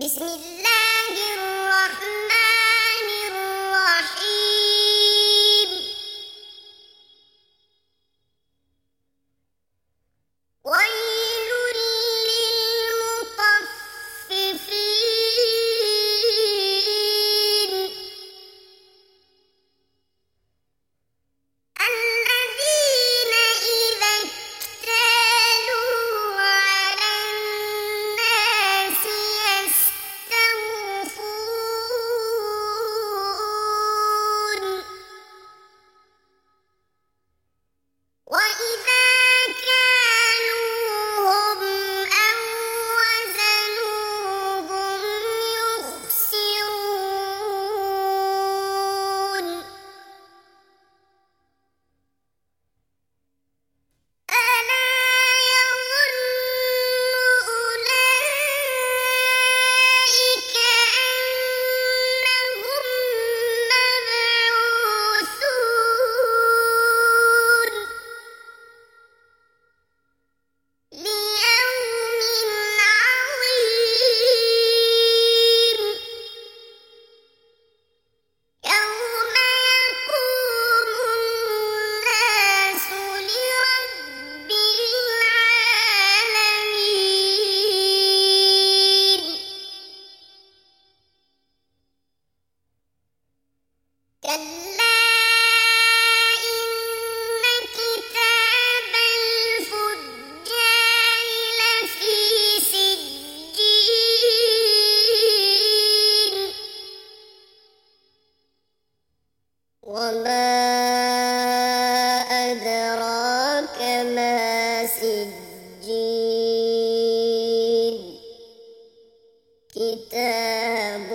بسم الله الرحمن الرحيم ويل للمطففين الذين إذا اكتالوا على الناس يستوفون وإذا كالوهم أو وزنوهم يخسرون ألا يظن أولئك أنهم مبعوثون ليوم عظيم يوم يقوم الناس لرب العالمين كلا إن كتاب الفجار لفي سجين وما أدراك ما سجين كتاب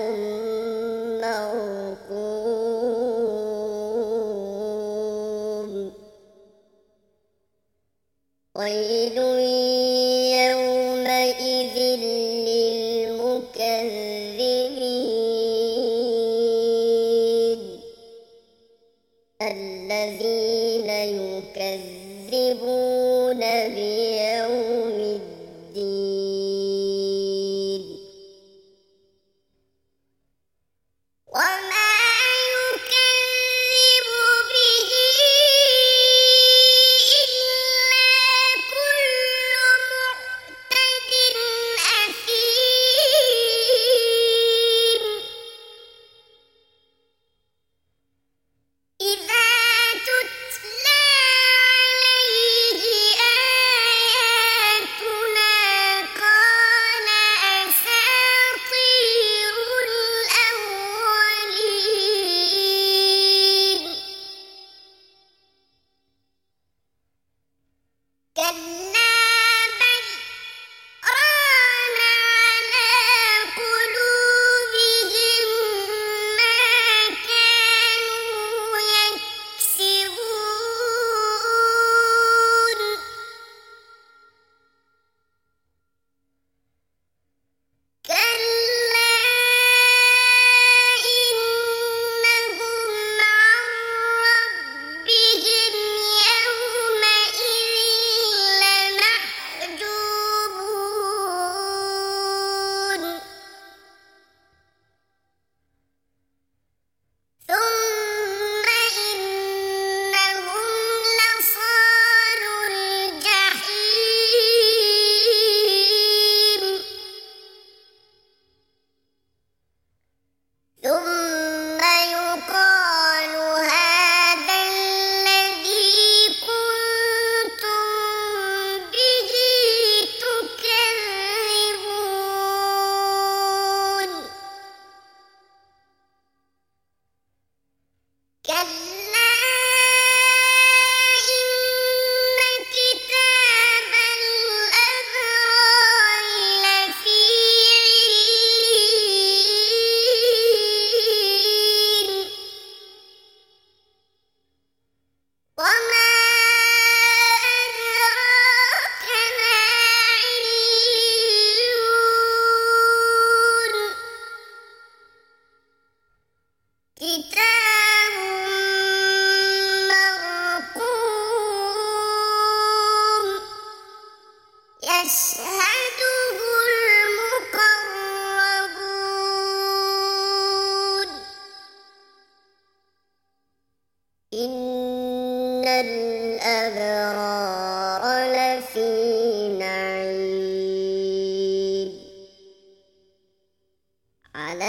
مرقوم ويل يومئذ للمكذبين الذين يكذبون بيوم الدين وما يكذب به إلا كل معتد أثيم الأبرار لفي نعيم على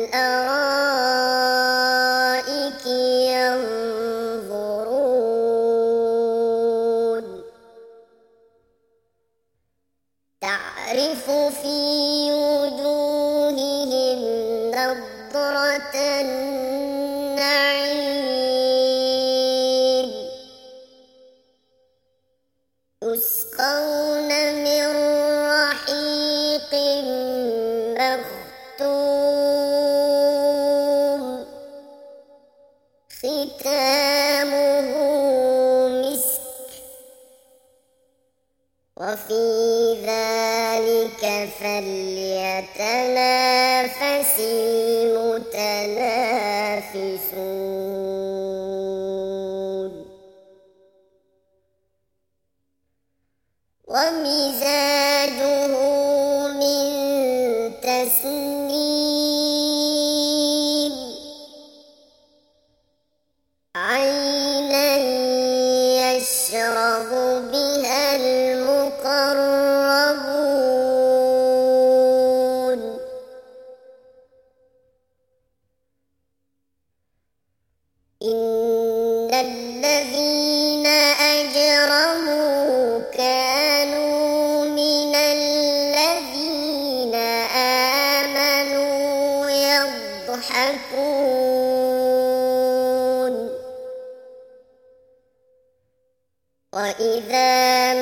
الأرائك ينظرون تعرف في وجوههم نضرة النعيم يسقون من رحيق مختوم ختامه مسك وفي ذلك فليتنافس المتنافسون ومزاجه من تسنيم عينا يشرب بها المقربون إن الذين أجرموا كانوا من الذين آمنوا يضحكون وإذا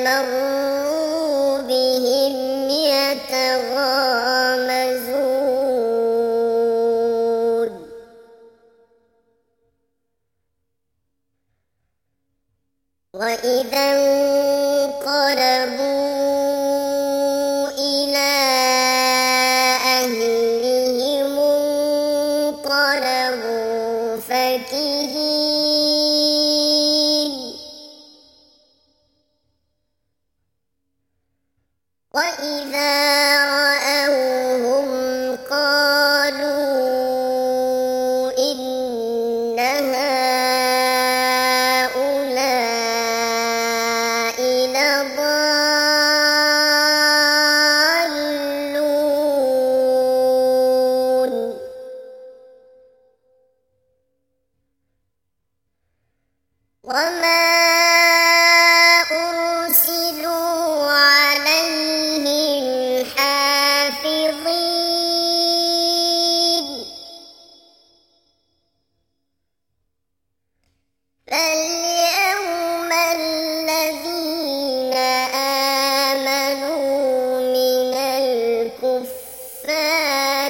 مروا بهم يتغامزون وإذا انقلبوا إلى أهلهم انقلبوا فكهين وإذا رأوهم قالوا إن هؤلاء لضالون وما أرسلوا عليهم حافظين فاليوم الذين آمنوا من الكفار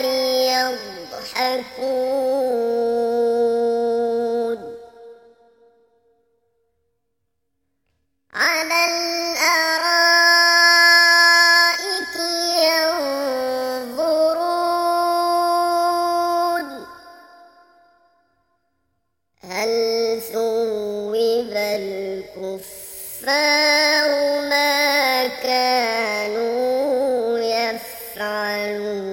يضحكون على الأرائك ينظرون هل ثوب الكفار ما كانوا يفعلون